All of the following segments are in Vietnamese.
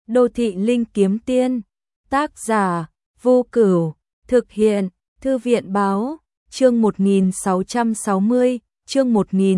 Đô thị linh kiếm tiên. Tác giả Vô Cửu. Thực hiện Thư viện báo. Chương 1660, chương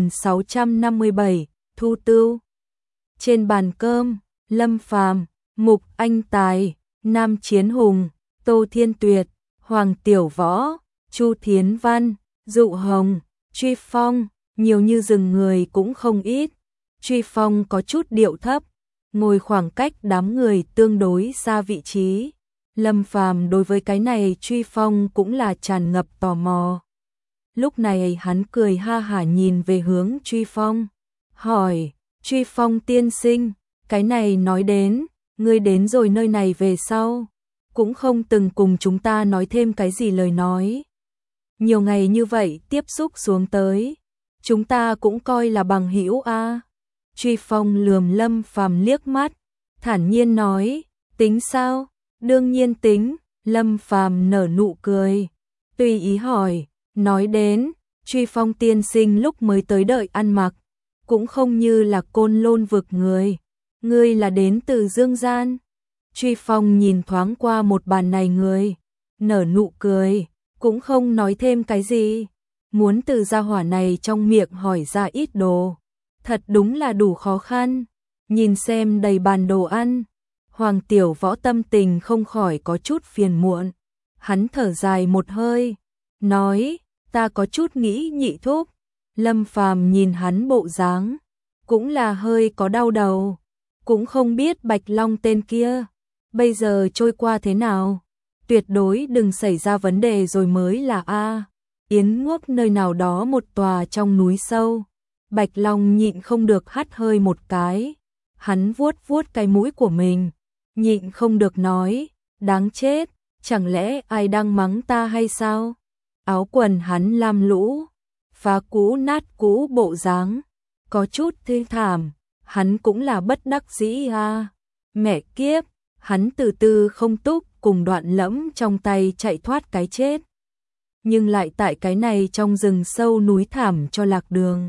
1657, Thu Tưu. Trên bàn cơm, Lâm Phàm, Mục Anh Tài, Nam Chiến Hùng, Tô Thiên Tuyệt, Hoàng Tiểu Võ, Chu Thiến Văn, Dụ Hồng, Truy Phong, nhiều như rừng người cũng không ít. Truy Phong có chút điệu thấp, ngồi khoảng cách đám người tương đối xa vị trí. Lâm Phàm đối với cái này Truy Phong cũng là tràn ngập tò mò. Lúc này hắn cười ha hả nhìn về hướng Truy Phong, hỏi: Truy Phong tiên sinh, cái này nói đến, ngươi đến rồi nơi này về sau, cũng không từng cùng chúng ta nói thêm cái gì lời nói. Nhiều ngày như vậy tiếp xúc xuống tới, chúng ta cũng coi là bằng hữu a. Truy Phong lườm Lâm Phàm liếc mắt, thản nhiên nói: tính sao? Đương nhiên tính. Lâm Phàm nở nụ cười, tùy ý hỏi: nói đến, Truy Phong tiên sinh lúc mới tới đợi ăn mặc, cũng không như là Côn Lôn vực người. Ngươi là đến từ Dương Gian? Truy Phong nhìn thoáng qua một bàn này người, nở nụ cười, cũng không nói thêm cái gì. Muốn từ gia hỏa này trong miệng hỏi ra ít đồ, thật đúng là đủ khó khăn. Nhìn xem đầy bàn đồ ăn, Hoàng Tiểu Võ tâm tình không khỏi có chút phiền muộn. Hắn thở dài một hơi, nói: ta có chút nghĩ nhị thúc. Lâm Phàm nhìn hắn bộ dáng, cũng là hơi có đau đầu, cũng không biết Bạch Long tên kia bây giờ trôi qua thế nào. Tuyệt đối đừng xảy ra vấn đề rồi mới là a. Yến Ngốc nơi nào đó một tòa trong núi sâu, Bạch Long nhịn không được hắt hơi một cái. Hắn vuốt vuốt cái mũi của mình, nhịn không được nói: đáng chết, chẳng lẽ ai đang mắng ta hay sao? Áo quần hắn lam lũ, phá cũ nát cũ bộ dáng, có chút thê thảm. Hắn cũng là bất đắc dĩ a. Mẹ kiếp, hắn từ từ không túc cùng Đoạn Lẫm trong tay chạy thoát cái chết, nhưng lại tại cái này trong rừng sâu núi thảm cho lạc đường.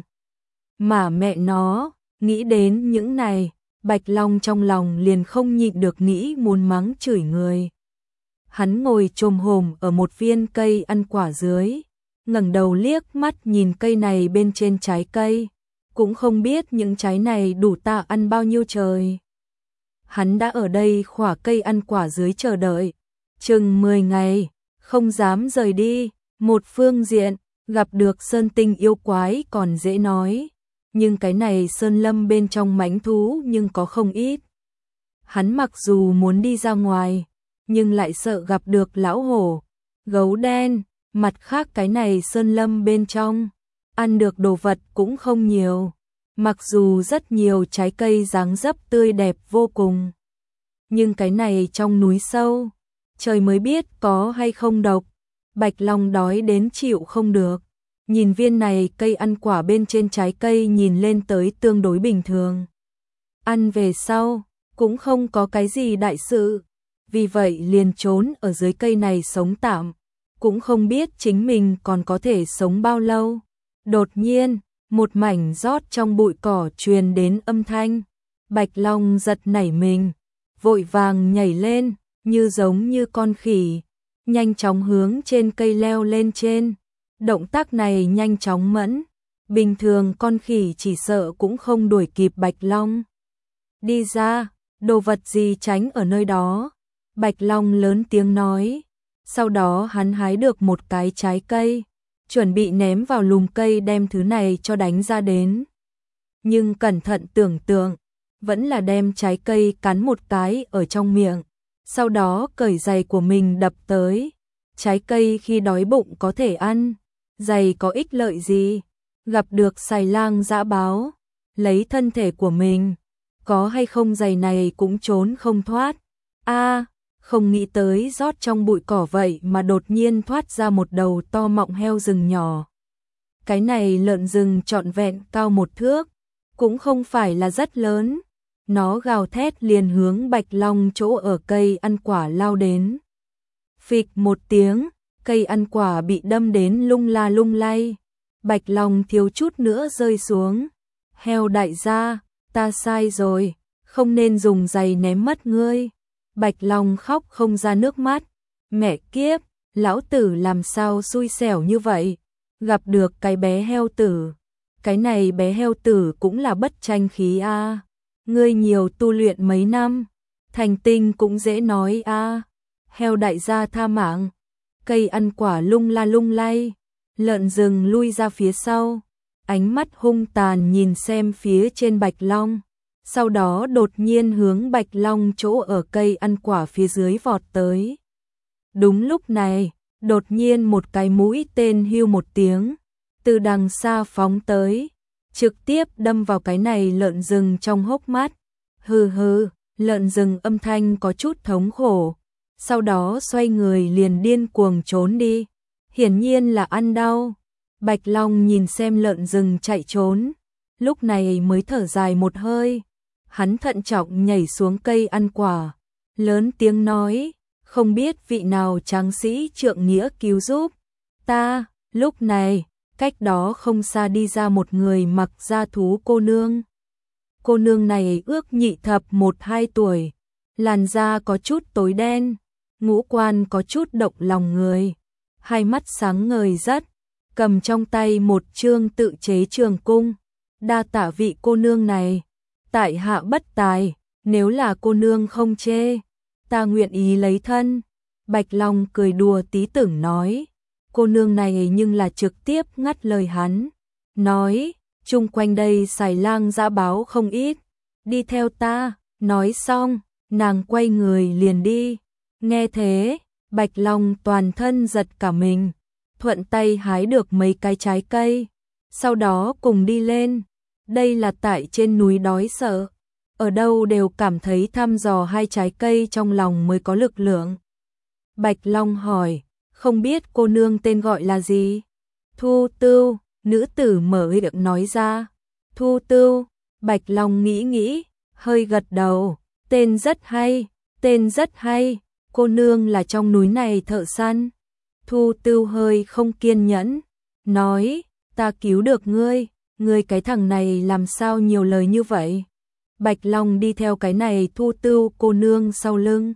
Mà mẹ nó, nghĩ đến những này, Bạch Long trong lòng liền không nhịn được nghĩ muốn mắng chửi người. Hắn ngồi chồm hổm ở một viên cây ăn quả dưới, ngẩng đầu liếc mắt nhìn cây này bên trên trái cây, cũng không biết những trái này đủ ta ăn bao nhiêu trời. Hắn đã ở đây khỏa cây ăn quả dưới chờ đợi chừng 10 ngày, không dám rời đi. Một phương diện, gặp được sơn tinh yêu quái còn dễ nói, nhưng cái này sơn lâm bên trong mãnh thú nhưng có không ít. Hắn mặc dù muốn đi ra ngoài, nhưng lại sợ gặp được lão hổ, gấu đen. Mặt khác cái này sơn lâm bên trong, ăn được đồ vật cũng không nhiều. Mặc dù rất nhiều trái cây dáng dấp tươi đẹp vô cùng, nhưng cái này trong núi sâu, trời mới biết có hay không độc. Bạch Long đói đến chịu không được, nhìn viên này cây ăn quả bên trên trái cây nhìn lên tới tương đối bình thường. Ăn về sau, cũng không có cái gì đại sự, vì vậy liền trốn ở dưới cây này sống tạm, cũng không biết chính mình còn có thể sống bao lâu. Đột nhiên, một mảnh rót trong bụi cỏ truyền đến âm thanh. Bạch Long giật nảy mình, vội vàng nhảy lên, như giống như con khỉ, nhanh chóng hướng trên cây leo lên trên. Động tác này nhanh chóng mẫn, bình thường con khỉ chỉ sợ cũng không đuổi kịp Bạch Long. Đi ra, đồ vật gì tránh ở nơi đó. Bạch Long lớn tiếng nói. Sau đó hắn hái được một cái trái cây, chuẩn bị ném vào lùm cây đem thứ này cho đánh ra đến. Nhưng cẩn thận tưởng tượng, vẫn là đem trái cây cắn một cái ở trong miệng, sau đó cởi giày của mình đập tới. Trái cây khi đói bụng có thể ăn, giày có ích lợi gì? Gặp được xài lang dã báo, lấy thân thể của mình, có hay không giày này cũng trốn không thoát. A, không nghĩ tới rót trong bụi cỏ vậy mà đột nhiên thoát ra một đầu to mọng heo rừng nhỏ. Cái này lợn rừng trọn vẹn cao 1 thước, cũng không phải là rất lớn. Nó gào thét liền hướng Bạch Long chỗ ở cây ăn quả lao đến. Phịch một tiếng, cây ăn quả bị đâm đến lung la lung lay. Bạch Long thiếu chút nữa rơi xuống. Heo đại gia, ta sai rồi, không nên dùng giày ném mất ngươi. Bạch Long khóc không ra nước mắt, mẹ kiếp, lão tử làm sao xui xẻo như vậy, gặp được cái bé heo tử. Cái này bé heo tử cũng là bất tranh khí a. Ngươi nhiều tu luyện mấy năm, thành tinh cũng dễ nói a. Heo đại gia tha mạng. Cây ăn quả lung la lung lay, lợn rừng lui ra phía sau, ánh mắt hung tàn nhìn xem phía trên Bạch Long, sau đó đột nhiên hướng Bạch Long chỗ ở cây ăn quả phía dưới vọt tới. Đúng lúc này, đột nhiên một cái mũi tên hưu một tiếng, từ đằng xa phóng tới, trực tiếp đâm vào cái này lợn rừng trong hốc mắt. Hừ hừ, lợn rừng âm thanh có chút thống khổ, sau đó xoay người liền điên cuồng trốn đi, hiển nhiên là ăn đau. Bạch Long nhìn xem lợn rừng chạy trốn, lúc này mới thở dài một hơi, hắn thận trọng nhảy xuống cây ăn quả, lớn tiếng nói, không biết vị nào tráng sĩ trượng nghĩa cứu giúp ta. Lúc này, cách đó không xa đi ra một người mặc da thú cô nương. Cô nương này ước nhị thập 1-2 tuổi, làn da có chút tối đen, ngũ quan có chút động lòng người, hai mắt sáng ngời rất, cầm trong tay một chương tự chế trường cung. Đa tạ vị cô nương này, tại hạ bất tài, nếu là cô nương không chê, ta nguyện ý lấy thân. Bạch Long cười đùa tí tưởng nói, cô nương này nhưng là trực tiếp ngắt lời hắn, nói, chung quanh đây xài lang dã báo không ít, đi theo ta. Nói xong, nàng quay người liền đi. Nghe thế, Bạch Long toàn thân giật cả mình, thuận tay hái được mấy cái trái cây, sau đó cùng đi lên. Đây là tại trên núi đói sợ, ở đâu đều cảm thấy thăm dò hai trái cây trong lòng mới có lực lượng. Bạch Long hỏi, không biết cô nương tên gọi là gì? Thu Tưu, nữ tử mở miệng nói ra. Thu Tưu, Bạch Long nghĩ nghĩ, hơi gật đầu, tên rất hay, tên rất hay, cô nương là trong núi này thợ săn. Thu Tưu hơi không kiên nhẫn, nói, ta cứu được ngươi, ngươi cái thằng này làm sao nhiều lời như vậy? Bạch Long đi theo cái này Thu Tưu cô nương sau lưng,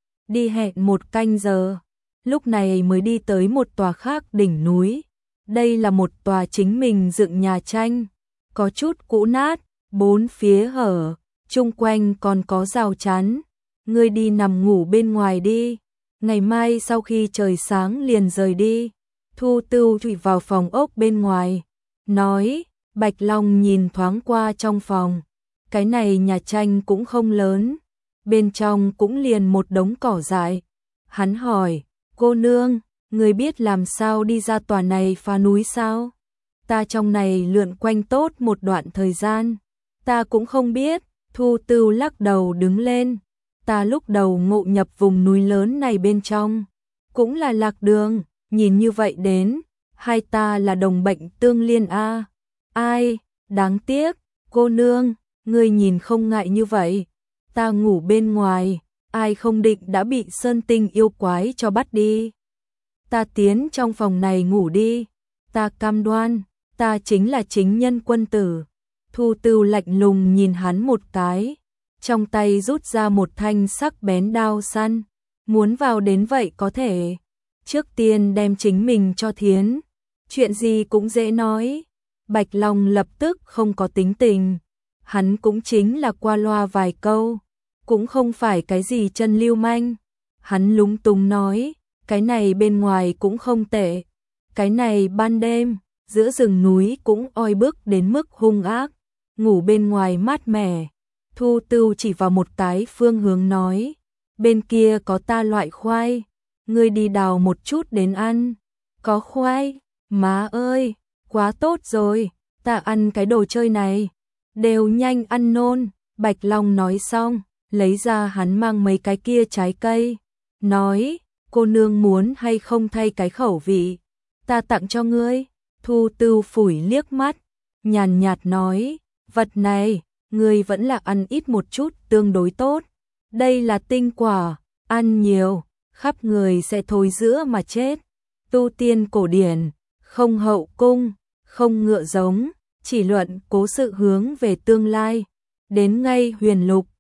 đi hẹn 1 canh giờ, lúc này mới đi tới một tòa khác đỉnh núi. Đây là một tòa chính mình dựng nhà tranh, có chút cũ nát, bốn phía hở, chung quanh còn có rào chắn. Ngươi đi nằm ngủ bên ngoài đi, ngày mai sau khi trời sáng liền rời đi. Thu Tưu chui vào phòng ốc bên ngoài, nói. Bạch Long nhìn thoáng qua trong phòng, cái này nhà tranh cũng không lớn, bên trong cũng liền một đống cỏ dại. Hắn hỏi, cô nương, người biết làm sao đi ra tòa này phá núi sao? Ta trong này lượn quanh tốt một đoạn thời gian, ta cũng không biết. Thu Tưu lắc đầu đứng lên, ta lúc đầu ngộ nhập vùng núi lớn này bên trong, cũng là lạc đường, nhìn như vậy đến, hai ta là đồng bệnh tương liên a. Ai, đáng tiếc, cô nương, ngươi nhìn không ngại như vậy, ta ngủ bên ngoài, ai không định đã bị sơn tinh yêu quái cho bắt đi. Ta tiến trong phòng này ngủ đi, ta cam đoan, ta chính là chính nhân quân tử. Thu Tưu lạnh lùng nhìn hắn một cái, trong tay rút ra một thanh sắc bén đao săn, muốn vào đến vậy có thể, trước tiên đem chính mình cho thiến, chuyện gì cũng dễ nói. Bạch Long lập tức không có tính tình, hắn cũng chính là qua loa vài câu, cũng không phải cái gì chân lưu manh. Hắn lúng túng nói, cái này bên ngoài cũng không tệ, cái này ban đêm, giữa rừng núi cũng oi bức đến mức hung ác, ngủ bên ngoài mát mẻ. Thu Tưu chỉ vào một cái phương hướng nói, bên kia có ta loại khoai, ngươi đi đào một chút đến ăn. Có khoai, má ơi, quá tốt rồi, ta ăn cái đồ chơi này, đều nhanh ăn nôn. Bạch Long nói xong, lấy ra hắn mang mấy cái kia trái cây, nói, cô nương muốn hay không thay cái khẩu vị, ta tặng cho ngươi. Thu Tưu phủi liếc mắt, nhàn nhạt nói, vật này, ngươi vẫn là ăn ít một chút tương đối tốt, đây là tinh quả, ăn nhiều, khắp người sẽ thối rữa mà chết. Tu tiên cổ điển, không hậu cung, không ngựa giống, chỉ luận cố sự hướng về tương lai, đến ngay huyền lục,